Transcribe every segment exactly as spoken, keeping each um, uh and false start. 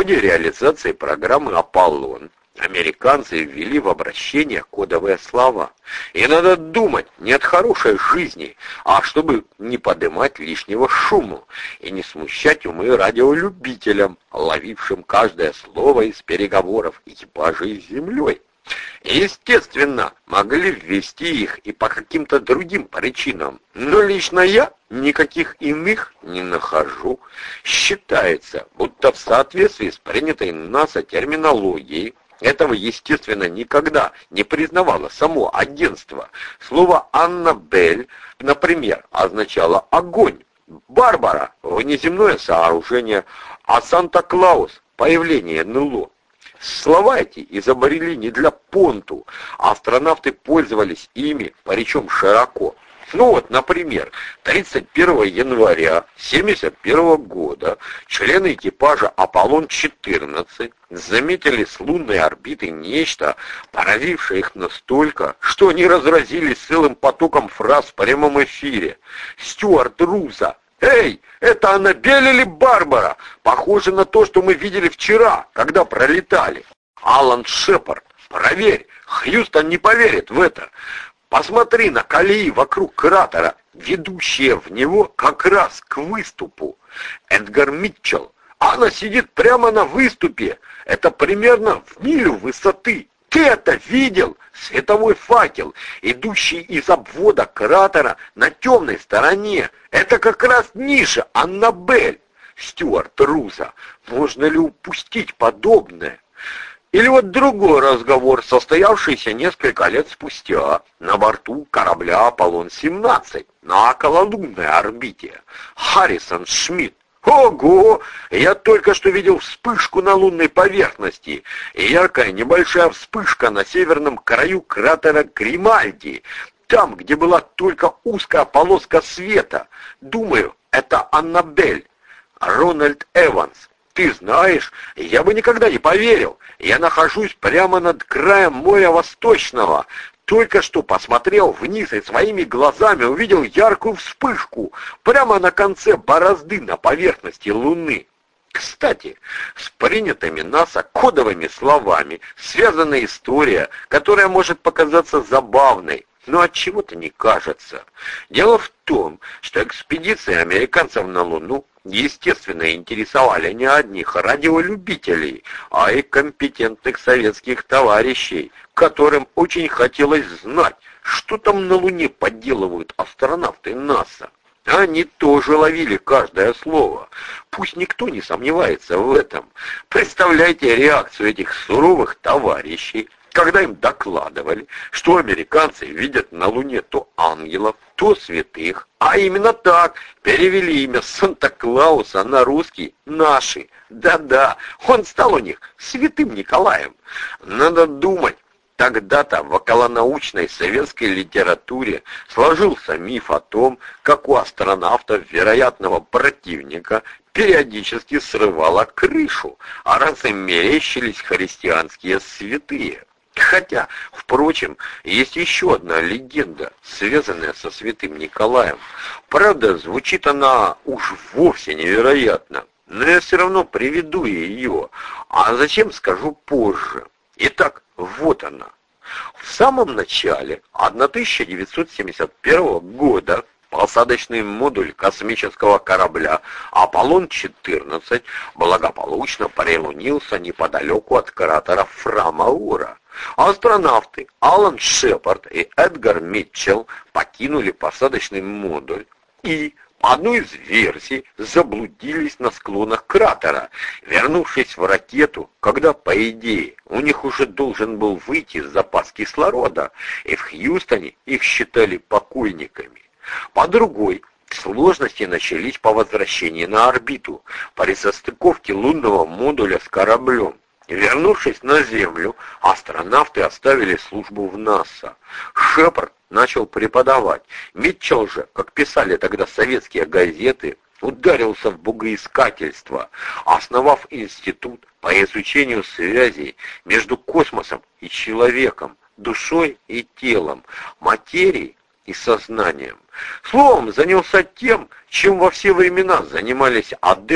ходе реализации программы «Аполлон» американцы ввели в обращение кодовые слова. И надо думать не от хорошей жизни, а чтобы не поднимать лишнего шуму и не смущать умы радиолюбителям, ловившим каждое слово из переговоров экипажей с землей. Естественно, могли ввести их и по каким-то другим причинам, но лично я никаких иных не нахожу. Считается, будто в соответствии с принятой НАСА терминологией, этого, естественно, никогда не признавало само агентство. Слово «Аннабель», например, означало «огонь», «Барбара» — внеземное сооружение, а «Санта-Клаус» — появление эн эл о. Слова эти изобрели не для понту, а астронавты пользовались ими, причем широко. Ну вот, например, тридцать первого января семьдесят первого года члены экипажа «Аполлон четырнадцать» заметили с лунной орбиты нечто, поразившее их настолько, что они разразились целым потоком фраз в прямом эфире. Стюарт Руза: «Эй, это Аннабель или Барбара? Похоже на то, что мы видели вчера, когда пролетали». Алан Шепард: «Проверь, Хьюстон не поверит в это. Посмотри на колеи вокруг кратера, ведущие в него как раз к выступу». Эдгар Митчелл: «Она сидит прямо на выступе. Это примерно в милю высоты. Ты это видел? Световой факел, идущий из обвода кратера на темной стороне. Это как раз ниша Аннабель». Стюарт Руза: «Можно ли упустить подобное?» Или вот другой разговор, состоявшийся несколько лет спустя на борту корабля «Аполлон семнадцать» на окололунной орбите. Харрисон Шмидт: «Ого! Я только что видел вспышку на лунной поверхности, и яркая небольшая вспышка на северном краю кратера Гримальди, там, где была только узкая полоска света. Думаю, это Аннабель». Рональд Эванс: «Ты знаешь, я бы никогда не поверил. Я нахожусь прямо над краем моря Восточного. Только что посмотрел вниз и своими глазами увидел яркую вспышку прямо на конце борозды на поверхности Луны». Кстати, с принятыми НАСА кодовыми словами связана история, которая может показаться забавной, но от чего-то не кажется. Дело в том, что экспедиции американцев на Луну естественно интересовали не одних радиолюбителей, а и компетентных советских товарищей, которым очень хотелось знать, что там на Луне подделывают астронавты НАСА. Они тоже ловили каждое слово. Пусть никто не сомневается в этом. Представляйте реакцию этих суровых товарищей, когда им докладывали, что американцы видят на Луне то ангелов, то святых, а именно так перевели имя Санта-Клауса на русский «наши». Да-да, он стал у них святым Николаем. Надо думать, тогда-то в околонаучной советской литературе сложился миф о том, как у астронавтов вероятного противника периодически срывало крышу, а раз им мерещились христианские святые. Хотя, впрочем, есть еще одна легенда, связанная со святым Николаем. Правда, звучит она уж вовсе невероятно, но я все равно приведу ее, а зачем скажу позже. Итак, вот она. В самом начале тысяча девятьсот семьдесят первого года посадочный модуль космического корабля «Аполлон четырнадцать» благополучно прилунился неподалеку от кратера Фра-Маура. Астронавты Алан Шепард и Эдгар Митчелл покинули посадочный модуль и, по одной из версий, заблудились на склонах кратера, вернувшись в ракету, когда, по идее, у них уже должен был выйти запас кислорода, и в Хьюстоне их считали покойниками. По другой, сложности начались по возвращении на орбиту, при состыковке лунного модуля с кораблем. Вернувшись на Землю, астронавты оставили службу в НАСА. Шепард начал преподавать. Митчелл же, как писали тогда советские газеты, ударился в богоискательство, основав институт по изучению связей между космосом и человеком, душой и телом, материей и сознанием. Словом, занялся тем, чем во все времена занимались адепты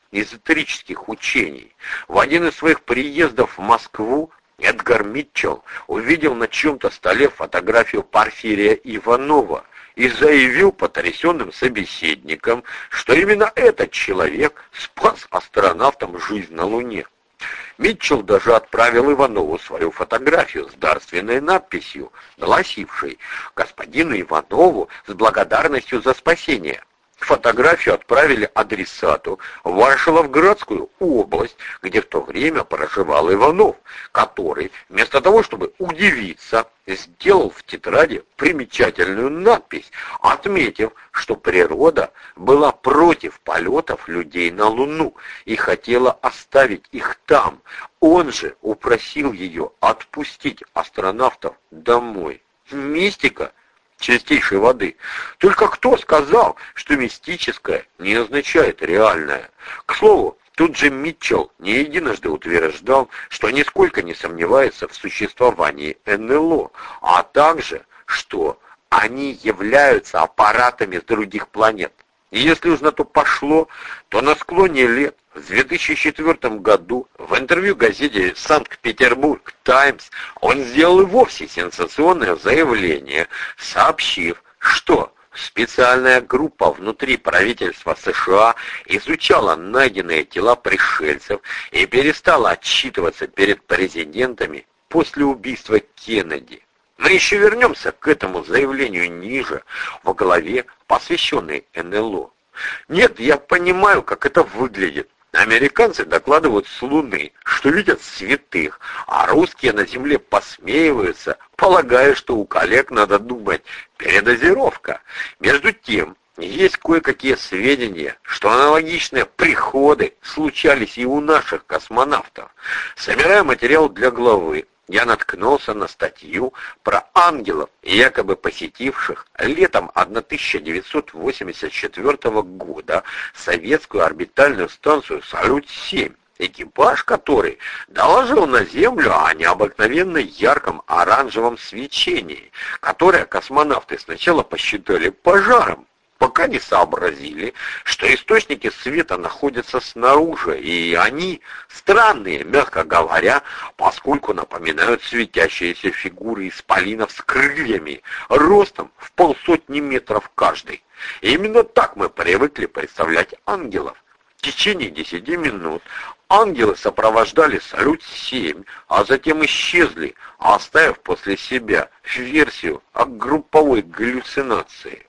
эзотерических учений. В один из своих приездов в Москву Эдгар Митчелл увидел на чьем-то столе фотографию Порфирия Иванова и заявил потрясенным собеседникам, что именно этот человек спас астронавтам жизнь на Луне. Митчелл даже отправил Иванову свою фотографию с дарственной надписью, гласившей «Господину Иванову с благодарностью за спасение». Фотографию отправили адресату в Варшавоградскую область, где в то время проживал Иванов, который, вместо того, чтобы удивиться, сделал в тетради примечательную надпись, отметив, что природа была против полетов людей на Луну и хотела оставить их там. Он же упросил ее отпустить астронавтов домой. Мистика чистейшей воды. Только кто сказал, что мистическое не означает реальное? К слову, тут же Митчелл не единожды утверждал, что нисколько не сомневается в существовании эн эл о, а также, что они являются аппаратами с других планет. И если уж на то пошло, то на склоне лет в две тысячи четвёртом году в интервью газете «Санкт-Петербург Таймс» он сделал и вовсе сенсационное заявление, сообщив, что специальная группа внутри правительства США изучала найденные тела пришельцев и перестала отчитываться перед президентами после убийства Кеннеди. Мы еще вернемся к этому заявлению ниже, в главе, посвященной эн эл о. Нет, я понимаю, как это выглядит. Американцы докладывают с Луны, что видят святых, а русские на Земле посмеиваются, полагая, что у коллег надо думать передозировка. Между тем, есть кое-какие сведения, что аналогичные приходы случались и у наших космонавтов. Собирая материал для главы, я наткнулся на статью про ангелов, якобы посетивших летом тысяча девятьсот восемьдесят четвёртого года советскую орбитальную станцию «Салют-семь», экипаж который доложил на Землю о необыкновенно ярком оранжевом свечении, которое космонавты сначала посчитали пожаром, пока не сообразили, что источники света находятся снаружи, и они странные, мягко говоря, поскольку напоминают светящиеся фигуры исполинов с крыльями, ростом в полсотни метров каждый. И именно так мы привыкли представлять ангелов. В течение десяти минут ангелы сопровождали Салют-семь, а затем исчезли, оставив после себя версию о групповой галлюцинации.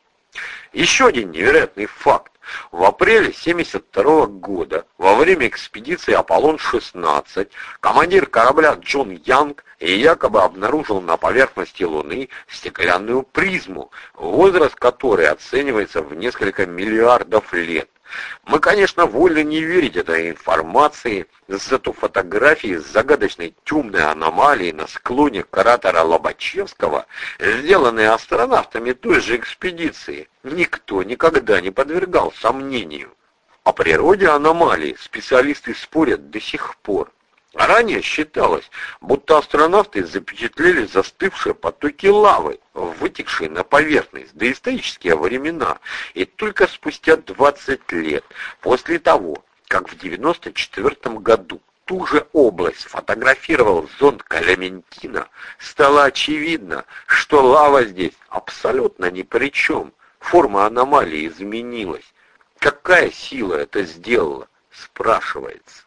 Еще один невероятный факт. В апреле семьдесят второго года, во время экспедиции Аполлон шестнадцать, командир корабля Джон Янг якобы обнаружил на поверхности Луны стеклянную призму, возраст которой оценивается в несколько миллиардов лет. Мы, конечно, вольны не верить этой информации, зато фотографии с загадочной темной аномалией на склоне кратера Лобачевского, сделанные астронавтами той же экспедиции, никто никогда не подвергал сомнению. О природе аномалии специалисты спорят до сих пор. Ранее считалось, будто астронавты запечатлели застывшие потоки лавы, вытекшие на поверхность в доисторические времена, и только спустя двадцать лет после того, как в девяносто четвёртом году ту же область сфотографировал зонд Калементина, стало очевидно, что лава здесь абсолютно ни при чем. Форма аномалии изменилась. Какая сила это сделала, спрашивается.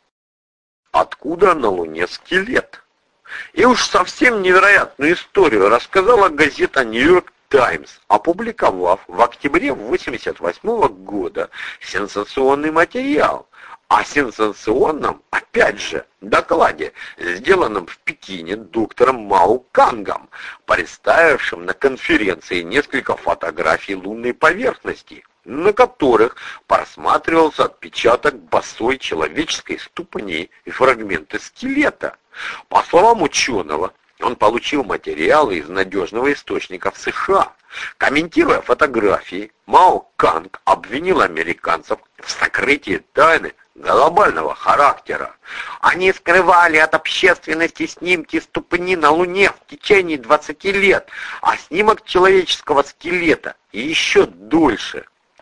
Откуда на Луне скелет? И уж совсем невероятную историю рассказала газета «Нью-Йорк Таймс», опубликовав в октябре восемьдесят восьмого года сенсационный материал о сенсационном, опять же, докладе, сделанном в Пекине доктором Мао Кангом, представившим на конференции несколько фотографий лунной поверхности, на которых просматривался отпечаток босой человеческой ступни и фрагменты скелета. По словам ученого, он получил материалы из надежного источника в США. Комментируя фотографии, Мао Канг обвинил американцев в сокрытии тайны глобального характера. Они скрывали от общественности снимки ступни на Луне в течение двадцати лет, а снимок человеческого скелета еще дольше.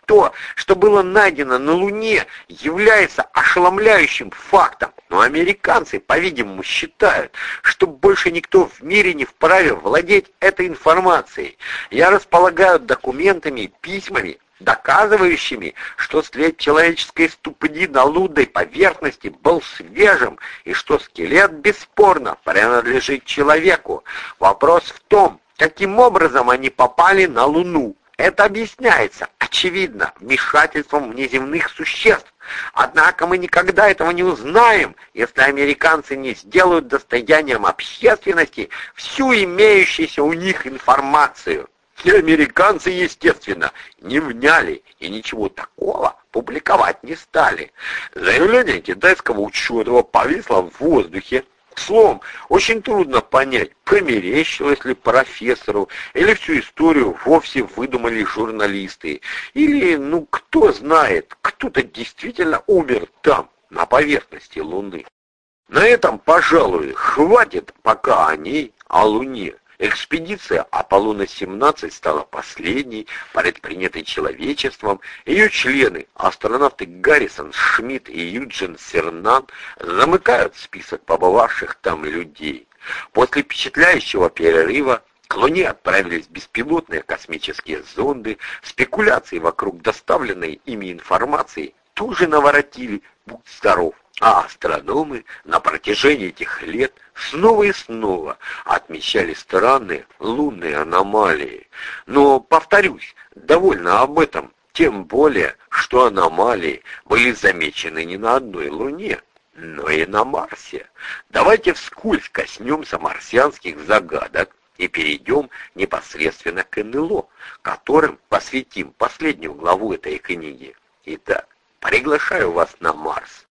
То, что было найдено на Луне, является ошеломляющим фактом, но американцы, по-видимому, считают, что больше никто в мире не вправе владеть этой информацией. Я располагаю документами и письмами, доказывающими, что след человеческой ступни на лунной поверхности был свежим и что скелет бесспорно принадлежит человеку. Вопрос в том, каким образом они попали на Луну. Это объясняется, очевидно, вмешательством внеземных существ. Однако мы никогда этого не узнаем, если американцы не сделают достоянием общественности всю имеющуюся у них информацию. И американцы, естественно, не вняли и ничего такого публиковать не стали. Заявление китайского ученого повисло в воздухе. Словом, очень трудно понять, померещилось ли профессору, или всю историю вовсе выдумали журналисты, или, ну, кто знает, кто-то действительно умер там, на поверхности Луны. На этом, пожалуй, хватит пока о ней, о Луне. Экспедиция Аполлона семнадцать стала последней, предпринятой человечеством. Ее члены, астронавты Гаррисон, Шмидт и Юджин Сернан, замыкают список побывавших там людей. После впечатляющего перерыва к Луне отправились беспилотные космические зонды. Спекуляции вокруг доставленной ими информации тут же наворотили «будь здоров». А астрономы на протяжении этих лет снова и снова отмечали странные лунные аномалии. Но, повторюсь, довольно об этом, тем более, что аномалии были замечены не на одной Луне, но и на Марсе. Давайте вскользь коснемся марсианских загадок и перейдем непосредственно к эн эл о, которым посвятим последнюю главу этой книги. Итак, приглашаю вас на Марс.